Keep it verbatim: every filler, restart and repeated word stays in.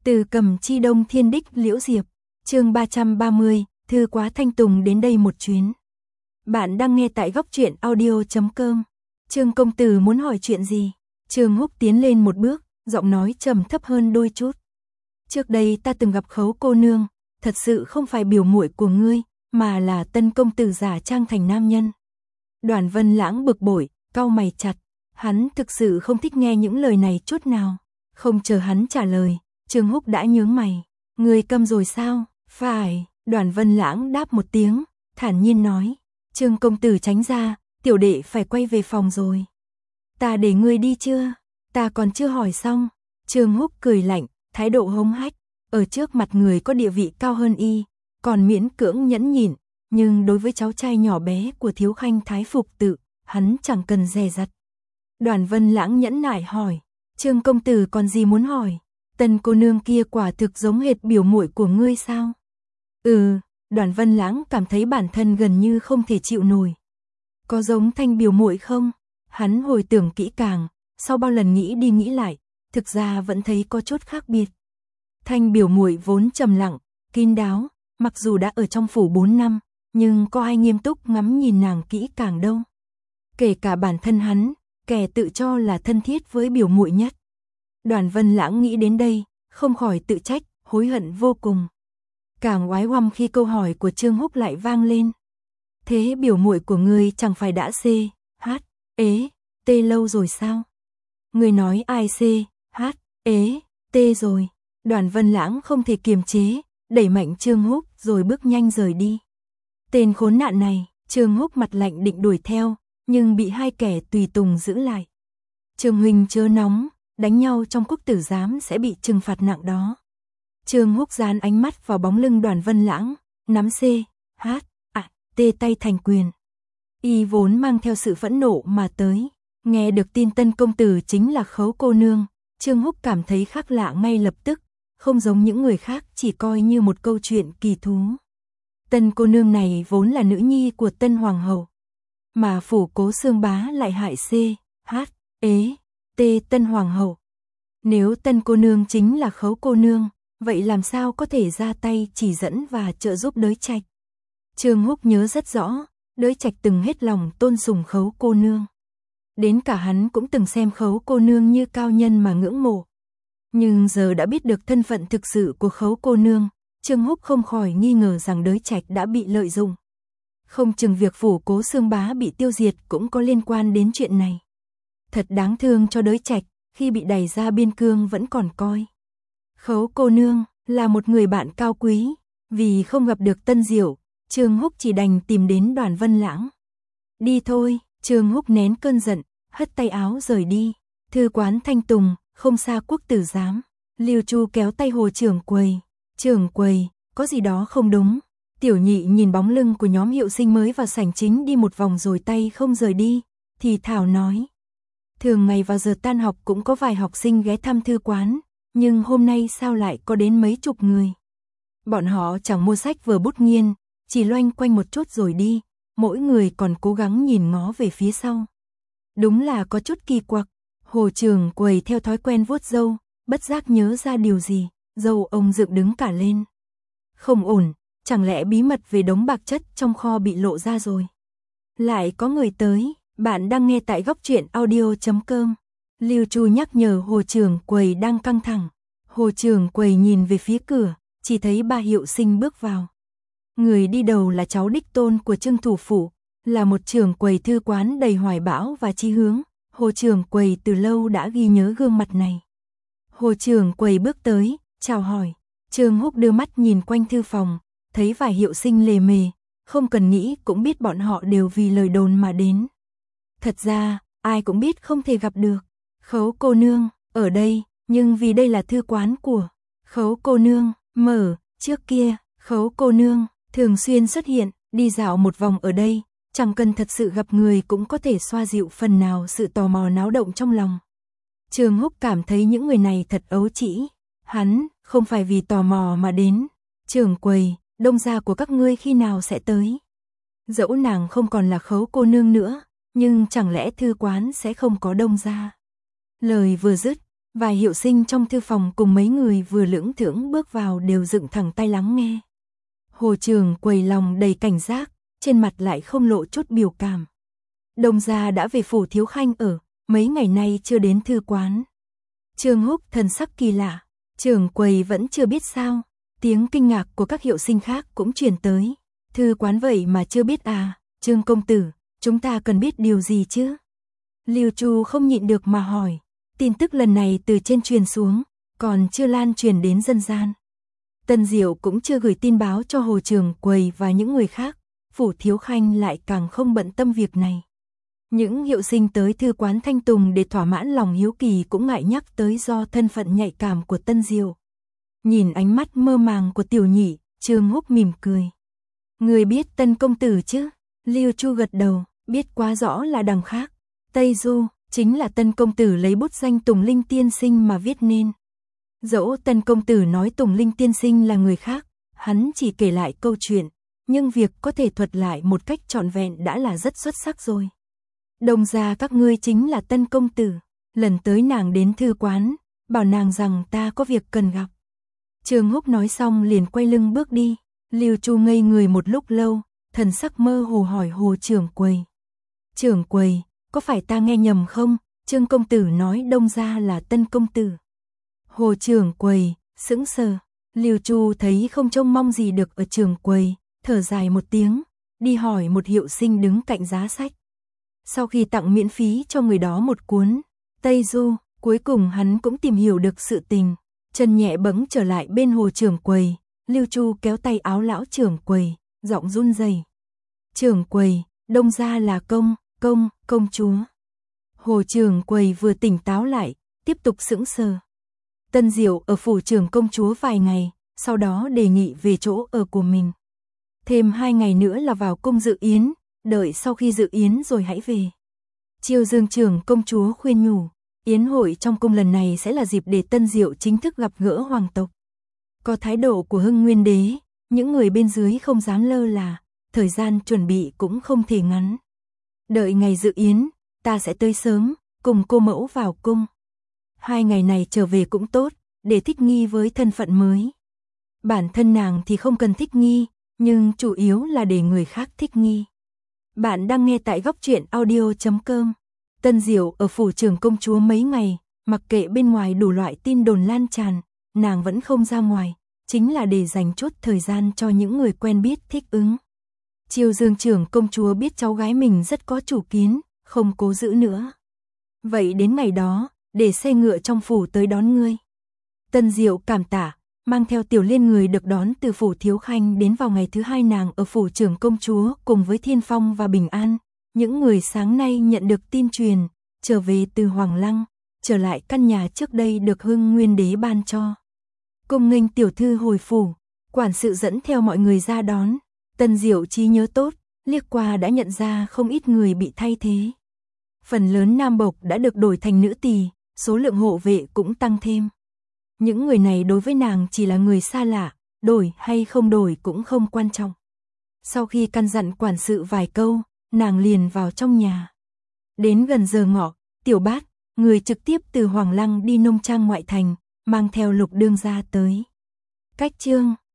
Từ Cầm Chi Đông Thiên Đích Liễu Diệp, chương ba trăm ba mươi, thư quá Thanh Tùng đến đây một chuyến. Bạn đang nghe tại góc truyện audio chấm com. Trương công tử muốn hỏi chuyện gì? Trương Húc tiến lên một bước, giọng nói trầm thấp hơn đôi chút. Trước đây ta từng gặp Khấu cô nương, thật sự không phải biểu muội của ngươi, mà là tân công tử giả trang thành nam nhân. Đoàn Vân Lãng bực bội, cau mày chặt, hắn thực sự không thích nghe những lời này chút nào. Không chờ hắn trả lời, Trương Húc đã nhướng mày. Ngươi câm rồi sao? Phải, Đoàn Vân Lãng đáp một tiếng, thản nhiên nói. Trương công tử tránh ra, tiểu đệ phải quay về phòng rồi. Ta để ngươi đi chưa? Ta còn chưa hỏi xong. Trương Húc cười lạnh, thái độ hống hách, ở trước mặt người có địa vị cao hơn y, còn miễn cưỡng nhẫn nhịn, nhưng đối với cháu trai nhỏ bé của thiếu khanh thái phục tự, hắn chẳng cần dè dặt. Đoàn Vân Lãng nhẫn nại hỏi, Trương công tử còn gì muốn hỏi? Tân cô nương kia quả thực giống hệt biểu muội của ngươi sao? Ừ, Đoàn Vân Lãng cảm thấy bản thân gần như không thể chịu nổi. Có giống Thanh biểu muội không? Hắn hồi tưởng kỹ càng, sau bao lần nghĩ đi nghĩ lại, thực ra vẫn thấy có chút khác biệt. Thanh biểu muội vốn trầm lặng, kín đáo, mặc dù đã ở trong phủ bốn năm, nhưng có ai nghiêm túc ngắm nhìn nàng kỹ càng đâu. Kể cả bản thân hắn, kẻ tự cho là thân thiết với biểu muội nhất. Đoàn Vân Lãng nghĩ đến đây, không khỏi tự trách, hối hận vô cùng. Càng oái oăm khi câu hỏi của Trương Húc lại vang lên. Thế biểu muội của ngươi chẳng phải đã C, H, ế, T lâu rồi sao? Ngươi nói ai C, H, ế, T rồi? Đoàn Vân Lãng không thể kiềm chế, đẩy mạnh Trương Húc rồi bước nhanh rời đi. Tên khốn nạn này, Trương Húc mặt lạnh định đuổi theo, nhưng bị hai kẻ tùy tùng giữ lại. Trương huynh chớ nóng, đánh nhau trong quốc tử giám sẽ bị trừng phạt nặng đó. Trương Húc dán ánh mắt vào bóng lưng Đoàn Vân Lãng, nắm C, H, à, T tay thành quyền. Y vốn mang theo sự phẫn nộ mà tới, nghe được tin tân công tử chính là Khấu cô nương, Trương Húc cảm thấy khác lạ ngay lập tức, không giống những người khác chỉ coi như một câu chuyện kỳ thú. Tân cô nương này vốn là nữ nhi của tân hoàng hậu, mà phủ Cố Xương Bá lại hại C, H, ế, T tân hoàng hậu. Nếu tân cô nương chính là Khấu cô nương, vậy làm sao có thể ra tay chỉ dẫn và trợ giúp Đới Trạch? Trương Húc nhớ rất rõ, Đới Trạch từng hết lòng tôn sùng Khấu cô nương. Đến cả hắn cũng từng xem Khấu cô nương như cao nhân mà ngưỡng mộ. Nhưng giờ đã biết được thân phận thực sự của Khấu cô nương, Trương Húc không khỏi nghi ngờ rằng Đới Trạch đã bị lợi dụng. Không chừng việc phủ Cố Xương Bá bị tiêu diệt cũng có liên quan đến chuyện này. Thật đáng thương cho Đới Trạch, khi bị đày ra biên cương vẫn còn coi Khấu cô nương là một người bạn cao quý. Vì không gặp được Tân Diệu, Trương Húc chỉ đành tìm đến Đoàn Vân Lãng. Đi thôi, Trương Húc nén cơn giận, hất tay áo rời đi. Thư quán Thanh Tùng, không xa quốc tử giám. Lưu Chu kéo tay Hồ trưởng quầy. Trưởng quầy, có gì đó không đúng. Tiểu Nhị nhìn bóng lưng của nhóm hiệu sinh mới vào sảnh chính đi một vòng rồi tay không rời đi, thì thảo nói. Thường ngày vào giờ tan học cũng có vài học sinh ghé thăm thư quán, nhưng hôm nay sao lại có đến mấy chục người. Bọn họ chẳng mua sách vừa bút nghiên, chỉ loanh quanh một chút rồi đi, mỗi người còn cố gắng nhìn ngó về phía sau. Đúng là có chút kỳ quặc. Hồ trưởng quầy theo thói quen vuốt râu, bất giác nhớ ra điều gì, râu ông dựng đứng cả lên. Không ổn, chẳng lẽ bí mật về đống bạc chất trong kho bị lộ ra rồi? Lại có người tới. Bạn đang nghe tại góc truyện audio chấm com. Lưu Chu nhắc nhở Hồ trưởng quầy đang căng thẳng. Hồ trưởng quầy nhìn về phía cửa, chỉ thấy ba hiệu sinh bước vào. Người đi đầu là cháu đích tôn của Trương thủ phủ, là một trưởng quầy thư quán đầy hoài bão và chí hướng. Hồ trưởng quầy từ lâu đã ghi nhớ gương mặt này. Hồ trưởng quầy bước tới, chào hỏi. Trương Húc đưa mắt nhìn quanh thư phòng, thấy vài hiệu sinh lề mề, không cần nghĩ cũng biết bọn họ đều vì lời đồn mà đến. Thật ra, ai cũng biết không thể gặp được Khấu cô nương ở đây, nhưng vì đây là thư quán của Khấu cô nương, mở, trước kia, Khấu cô nương thường xuyên xuất hiện, đi dạo một vòng ở đây, chẳng cần thật sự gặp người cũng có thể xoa dịu phần nào sự tò mò náo động trong lòng. Trương Húc cảm thấy những người này thật ấu trĩ, hắn không phải vì tò mò mà đến. Trưởng quầy, đông gia của các ngươi khi nào sẽ tới? Dẫu nàng không còn là Khấu cô nương nữa, nhưng chẳng lẽ thư quán sẽ không có đông gia? Lời vừa dứt, Vài hiệu sinh trong thư phòng cùng mấy người vừa lưỡng thưởng bước vào đều dựng thẳng tay lắng nghe. Hồ Trường Quầy lòng đầy cảnh giác, trên mặt lại không lộ chút biểu cảm. Đông gia đã về phủ Thiếu Khanh ở, mấy ngày nay chưa đến thư quán. Trương Húc thần sắc kỳ lạ, Trường Quầy vẫn chưa biết sao, tiếng kinh ngạc của các hiệu sinh khác cũng truyền tới. Thư quán vậy mà chưa biết à, Trương công tử, chúng ta cần biết điều gì chứ? Lưu Chu không nhịn được mà hỏi, tin tức lần này từ trên truyền xuống, còn chưa lan truyền đến dân gian. Tân Diệu cũng chưa gửi tin báo cho Hồ Trường Quầy và những người khác, phủ Thiếu Khanh lại càng không bận tâm việc này. Những hiệu sinh tới thư quán Thanh Tùng để thỏa mãn lòng hiếu kỳ cũng ngại nhắc tới do thân phận nhạy cảm của Tân Diệu. Nhìn ánh mắt mơ màng của tiểu nhị, Trương Húc mỉm cười. Người biết Tân công tử chứ? Lưu Chu gật đầu, biết quá rõ là đằng khác. Tây Du, chính là Tân công tử lấy bút danh Tùng Linh tiên sinh mà viết nên. Dẫu Tân công tử nói Tùng Linh tiên sinh là người khác, hắn chỉ kể lại câu chuyện, nhưng việc có thể thuật lại một cách trọn vẹn đã là rất xuất sắc rồi. Đồng gia các ngươi chính là Tân công tử, lần tới nàng đến thư quán, bảo nàng rằng ta có việc cần gặp. Trương Húc nói xong liền quay lưng bước đi, Lưu Chu ngây người một lúc lâu, thần sắc mơ hồ hỏi Hồ Trưởng Quầy. Trưởng Quầy, có phải ta nghe nhầm không? Trương công tử nói Đông gia là Tân công tử. Hồ Trưởng Quầy sững sờ, Lưu Chu thấy không trông mong gì được ở Trưởng Quầy, thở dài một tiếng, đi hỏi một hiệu sinh đứng cạnh giá sách. Sau khi tặng miễn phí cho người đó một cuốn Tây Du, cuối cùng hắn cũng tìm hiểu được sự tình, chân nhẹ bẫng trở lại bên Hồ Trưởng Quầy. Lưu Chu kéo tay áo lão Trưởng Quầy, giọng run rẩy. Trưởng Quầy, Đông gia là công, công, công chúa. Hồ Trưởng Quầy vừa tỉnh táo lại, tiếp tục sững sờ. Tân Diệu ở phủ trưởng công chúa vài ngày, sau đó đề nghị về chỗ ở của mình. Thêm hai ngày nữa là vào cung dự yến, đợi sau khi dự yến rồi hãy về. Chiêu Dương trưởng công chúa khuyên nhủ, yến hội trong cung lần này sẽ là dịp để Tân Diệu chính thức gặp gỡ hoàng tộc. Có thái độ của Hưng Nguyên đế, những người bên dưới không dám lơ là, thời gian chuẩn bị cũng không thể ngắn. Đợi ngày dự yến, ta sẽ tới sớm, cùng cô mẫu vào cung. Hai ngày này trở về cũng tốt, để thích nghi với thân phận mới. Bản thân nàng thì không cần thích nghi, nhưng chủ yếu là để người khác thích nghi. Bạn đang nghe tại góc truyện audio chấm com. Tân Diệu ở phủ trưởng công chúa mấy ngày, mặc kệ bên ngoài đủ loại tin đồn lan tràn, nàng vẫn không ra ngoài, chính là để dành chút thời gian cho những người quen biết thích ứng. Chiêu Dương trưởng công chúa biết cháu gái mình rất có chủ kiến, không cố giữ nữa. Vậy đến ngày đó, để xe ngựa trong phủ tới đón ngươi. Tân Diệu cảm tạ, mang theo Tiểu Liên người được đón từ phủ Thiếu Khanh đến vào ngày thứ hai nàng ở phủ trưởng công chúa cùng với Thiên Phong và Bình An. Những người sáng nay nhận được tin truyền, trở về từ Hoàng Lăng, trở lại căn nhà trước đây được Hưng Nguyên đế ban cho. Cung nghênh tiểu thư hồi phủ, quản sự dẫn theo mọi người ra đón. Tân Diệu trí nhớ tốt, liếc qua đã nhận ra không ít người bị thay thế. Phần lớn nam bộc đã được đổi thành nữ tỳ, số lượng hộ vệ cũng tăng thêm. Những người này đối với nàng chỉ là người xa lạ, đổi hay không đổi cũng không quan trọng. Sau khi căn dặn quản sự vài câu, nàng liền vào trong nhà. Đến gần giờ ngọ, Tiểu Bát, người trực tiếp từ Hoàng Lăng đi nông trang ngoại thành, mang theo Lục đương gia tới. Cách chương